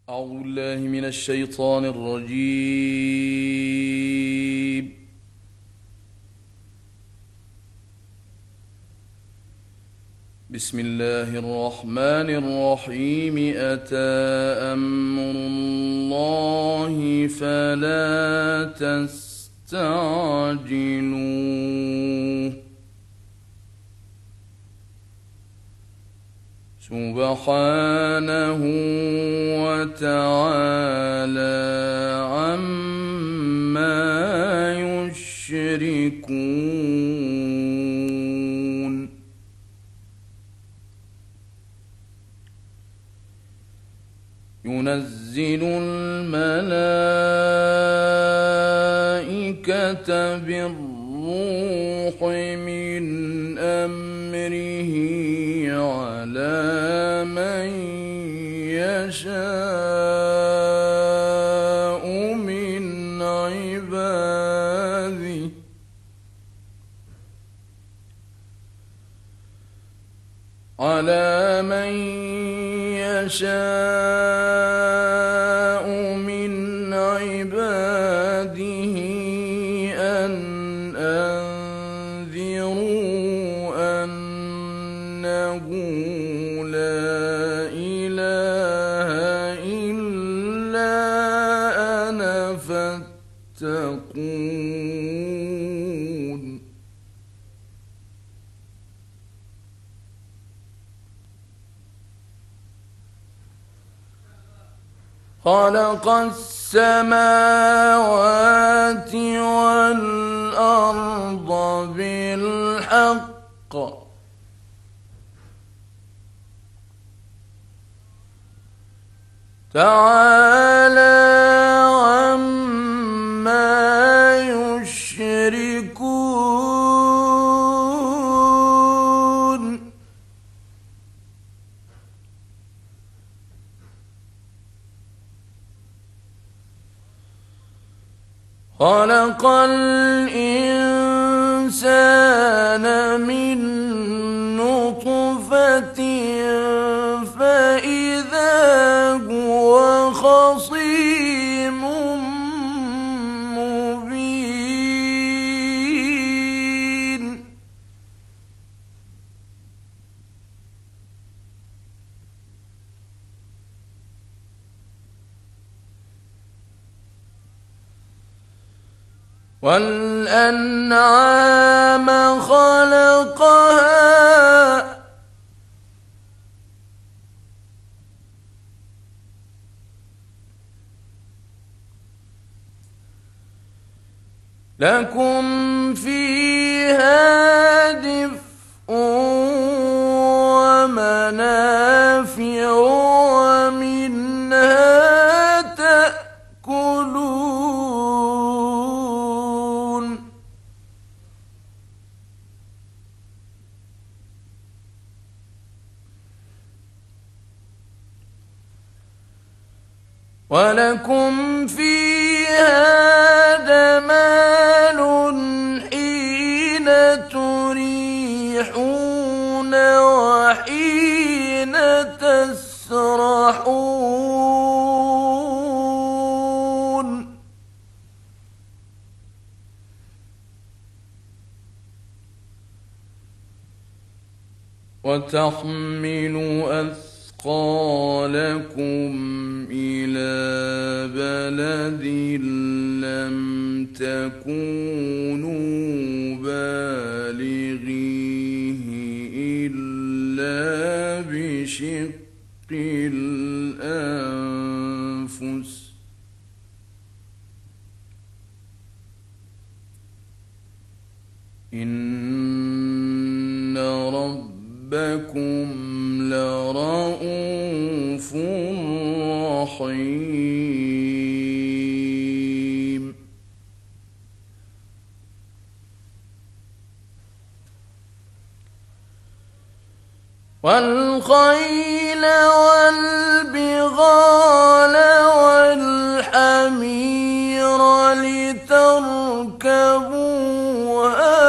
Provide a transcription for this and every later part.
أعوذ بالله من الشيطان الرجيم. بسم الله الرحمن الرحيم. أتى أمر الله فلا تستعجلوه سبحانه وتعالى عما يشركون. ينزل الملائكة بالروح من أمره على من يشاء من عباده أن أنذروا أنه لا إله إلا أنا فاتقون. خلق السماوات والأرض بالحق تعالى عما يشركون. خلق الإنسان من نطفة فإذا هو خصيم مبين. والأنعام خلقها لكم فيها دفء ومنافع ومنها تأكلون. ولكم فيها جمال حين تريحون وحين تسرحون. وتحمل أثقالكم إلى بلد لم تكونوا بالغيه إلا بشق الأنفس إن ربكم لرؤوف رحيم. والخيل والبغال والحمير لتركبوها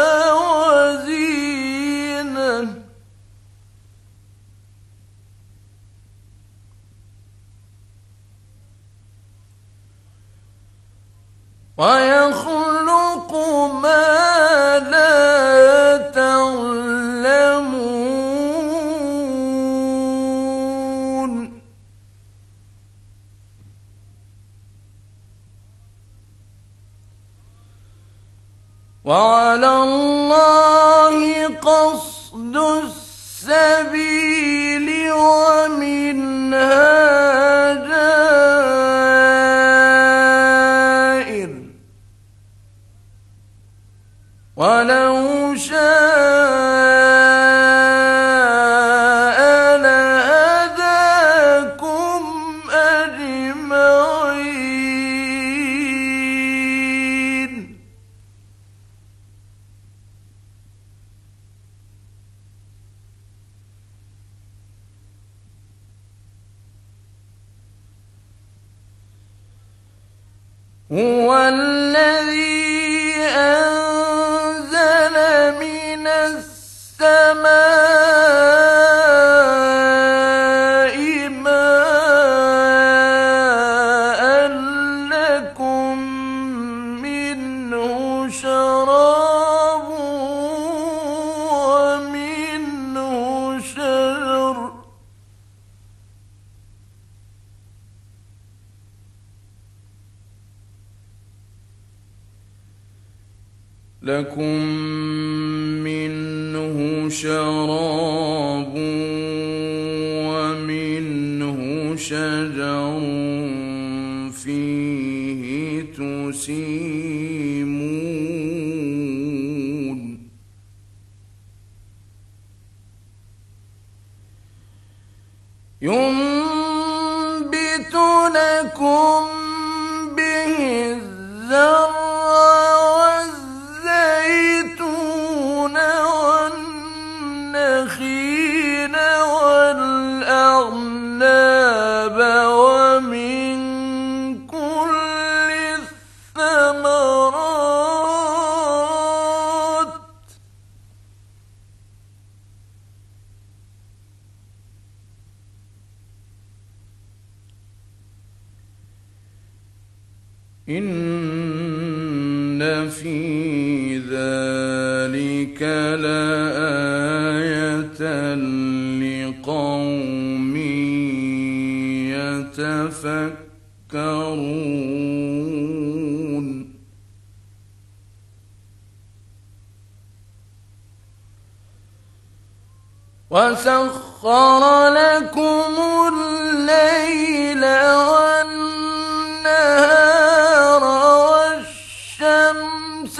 وزينة ويخلق ما لا تعلمون وعلى الله قصد السبيل ومنها جائر ولو شاء لهداكم أجمعين هو الذي أنزل من السماء ماء لكم منه شراب ومنه شجر لكم منه شراب ومنه شجر فيه تسيمون ينبت لكم به الزرع والنخيل والأعناب ومن كل الثمرات إن في ذلك لآية لقوم يتفكرون وسخر لكم الليل والنهار والشمس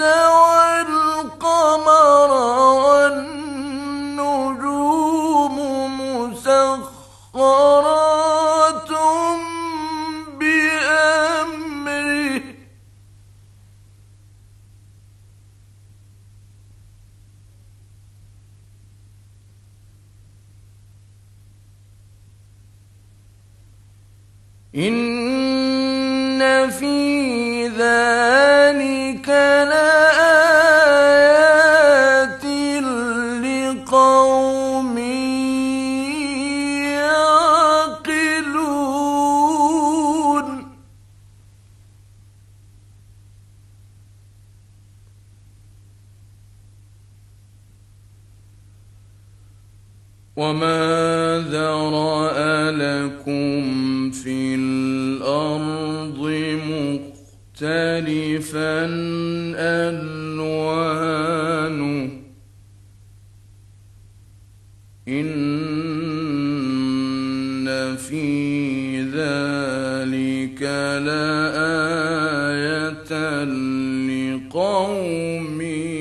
والقمر والنجوم مسخرات بأمره إن في ذلك لآيات لقوم يعقلون وما ذرأ لكم في الأرض مختلفا ألوانه إن في ذلك لآية لقوم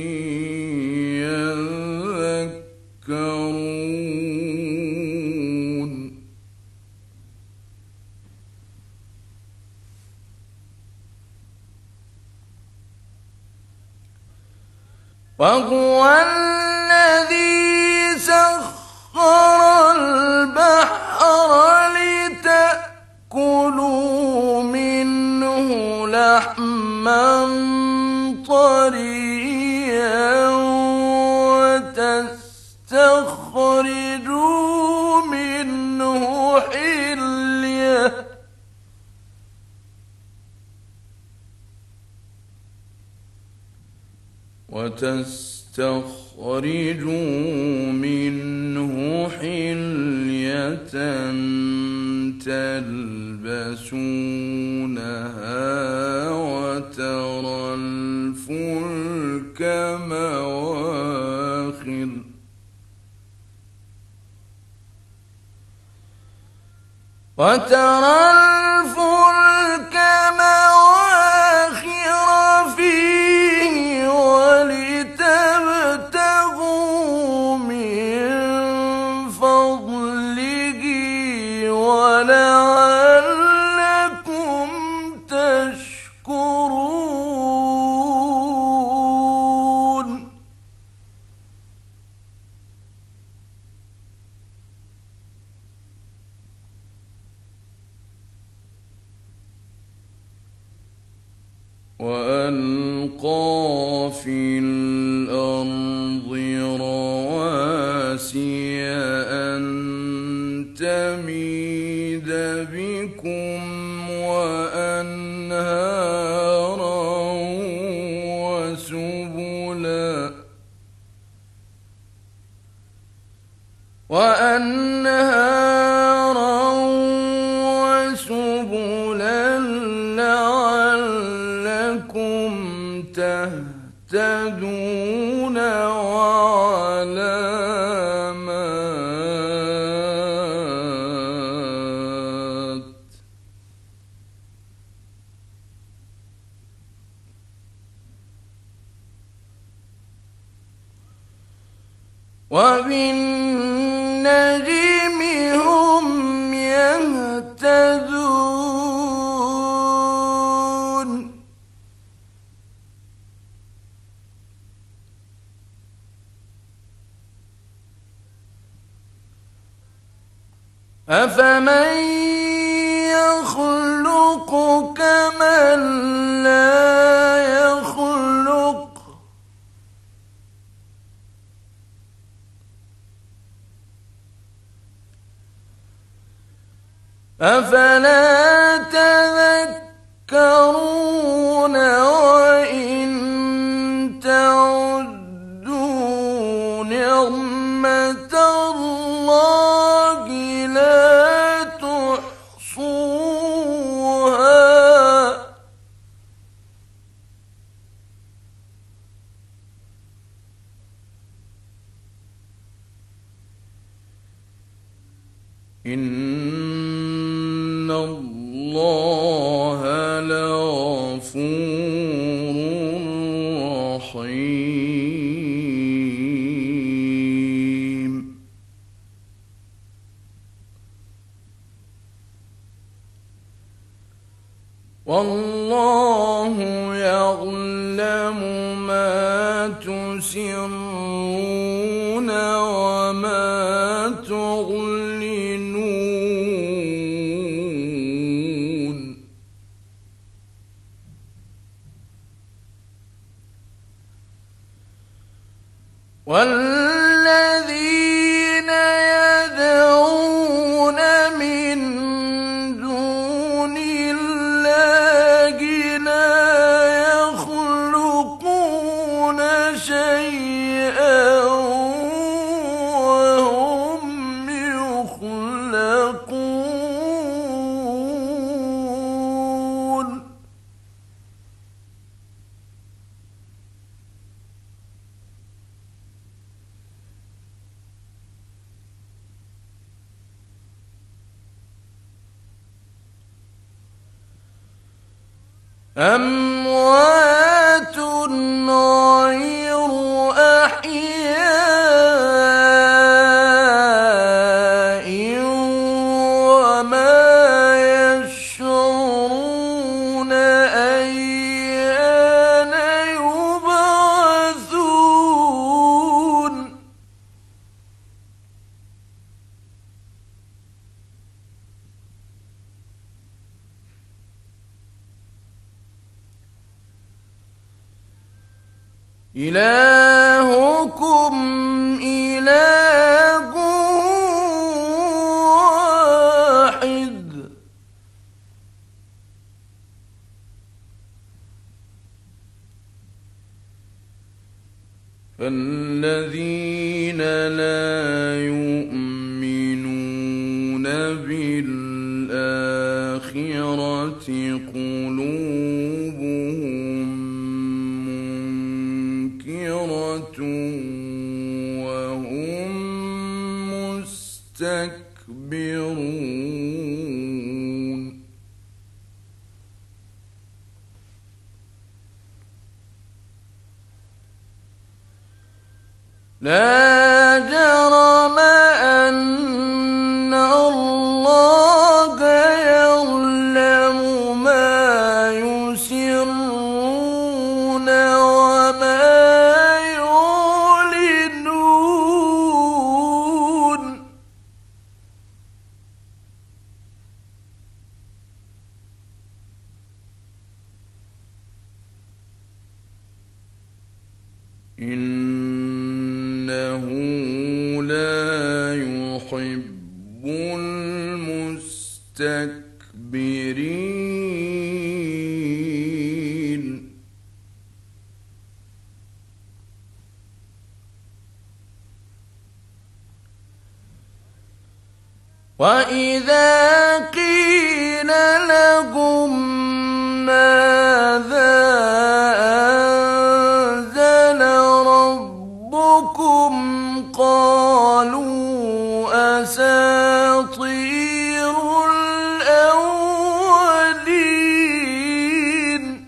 يذكرون وهو الذي سخر البحر لتأكلوا منه لحما طريا وتستخرجوا منه حلية وتستخرجوا منه حلية تلبسونها وترى الفلك مواخر فيه ولتبتغوا من فضله ولعلكم تشكرون وألقى في الأرض رواسي أن تميد بكم وأنهارا وسبلا لعلكم تهتدون وعلامات وبالنجم هم يهتدون أفمن يخلق كمن لا يخلق أفلا تذكرون وإن تعدوا نعمة الله لا تحصوها إن الله لغفور رحيم والله يعلم ما تسرون وما تعلنون والذين يدعون من دون الله لا يخلقون شيئا وهم يخلقون أموات غير أحياء وما يشعرون أيان يبعثون إلهكم إله واحد فالذين لا يؤمنون بالآخرة قلوبهم منكرة وهم مستكبرون. لا جرم أن الله يعلم ما يسرون وما يعلنون. إنه لا يحب المستكبرين. وإذا قيل لهم ماذا أنزل ربكم قالوا أساطير الأولين.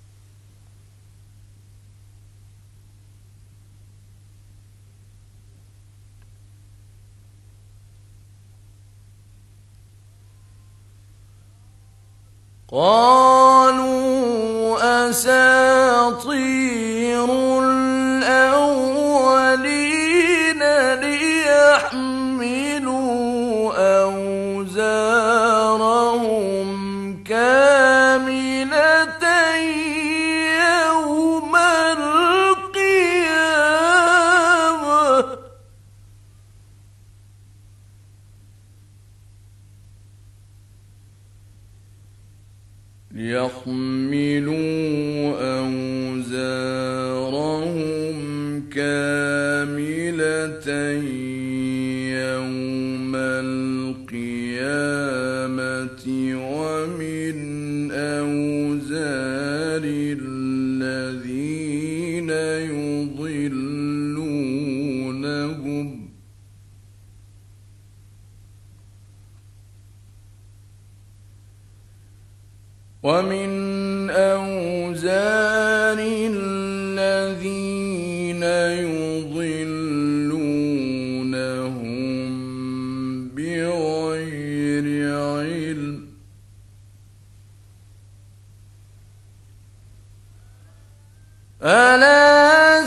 قالوا أساطير الأولين ليحملوا أوزارهم كاملة يوم القيامة. كاملة يوم القيامة ومن أوزار الذين يضلونهم بغير علم. ألا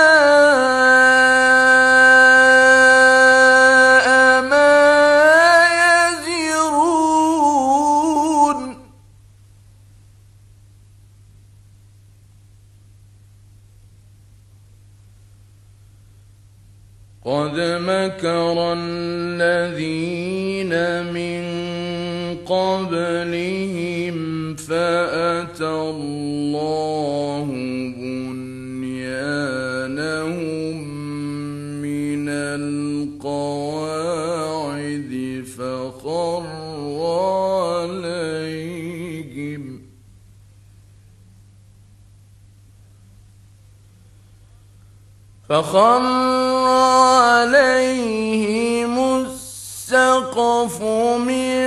ساء ما يزرون. قد مكر الذين من قبلهم فأتى الله بنيانهم من القواعد فخر عليهم السقف من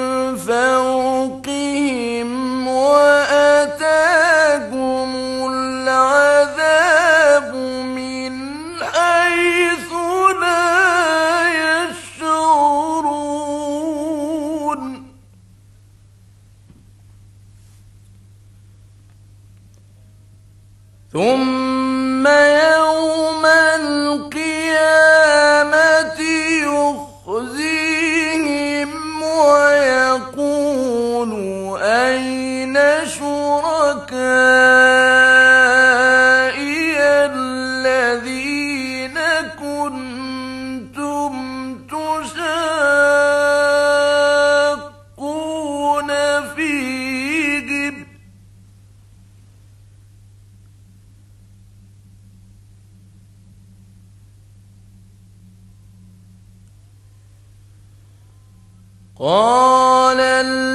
فوقهم وأتاهم العذاب من حيث لا يشعرون. ثم يوم القيامة يخزيهم ويقول أين شركائي الذين كنتم تشاقون فيهم. قال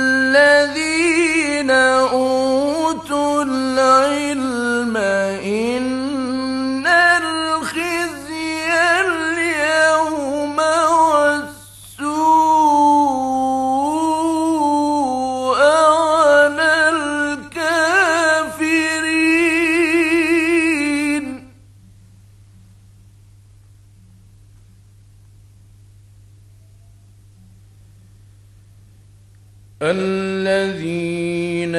الذين أوتوا العلم إن الخزي اليوم والسوء على الكافرين الذين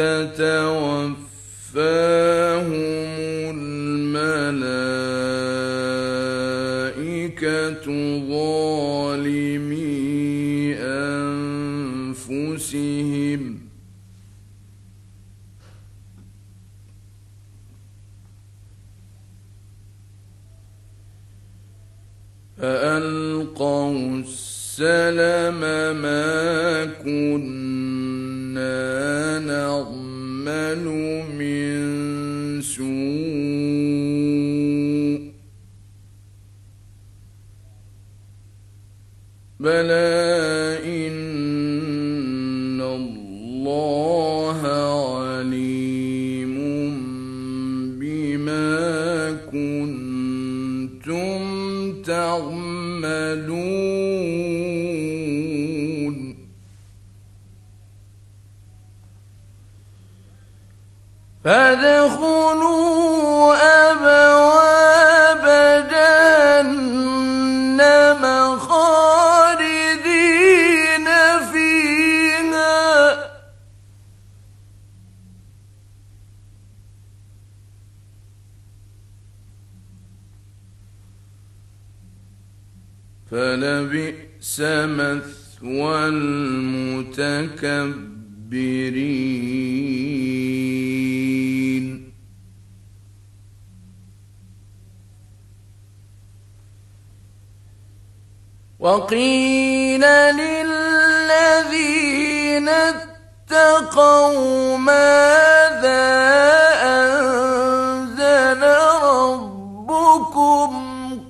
تتوفاهم الملائكة ظالمي أنفسهم فألقوا السلم ما كنا نعمل من سوء بلى إن الله عليم بما كنتم تعملون فادخلوا أبواب جهنم خالدين فيها فلبئس مثوى المتكبرين وقيل للذين اتقوا ماذا أنزل ربكم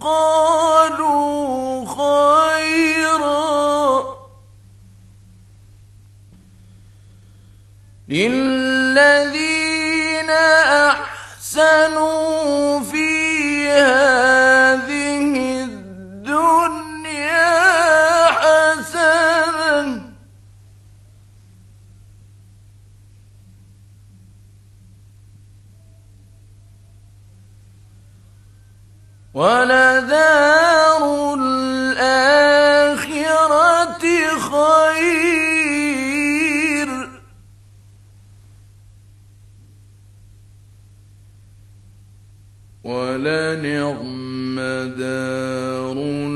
قالوا خيرا للذين أحسنوا في هذه الدنيا حسنة ولدار الآخرة خير ولنعم دار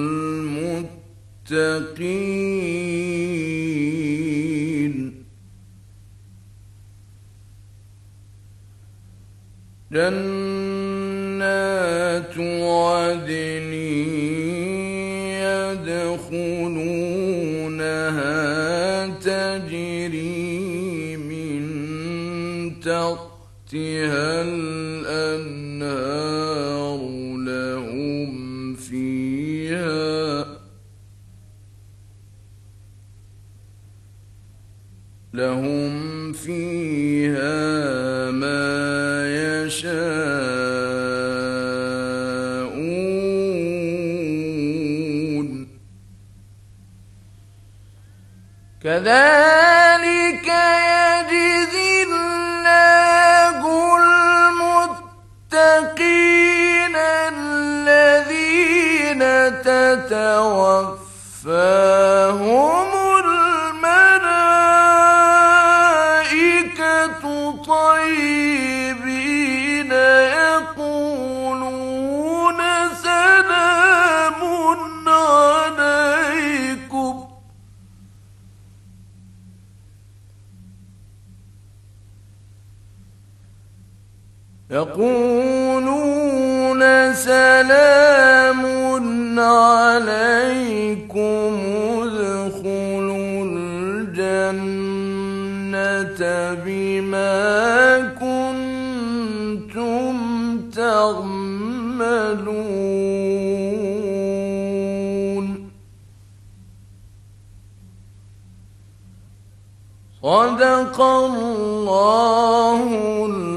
المتقين جنات عدن يدخلونها تجري من تحتها الأنهار لهم فيها ما يشاءون كذلك يجزي الله المتقين الذين تتوفاهم الملائكة طيبين يقولون سلام عليكم ادخلوا الجنة بما كنتم تعملون صدق الله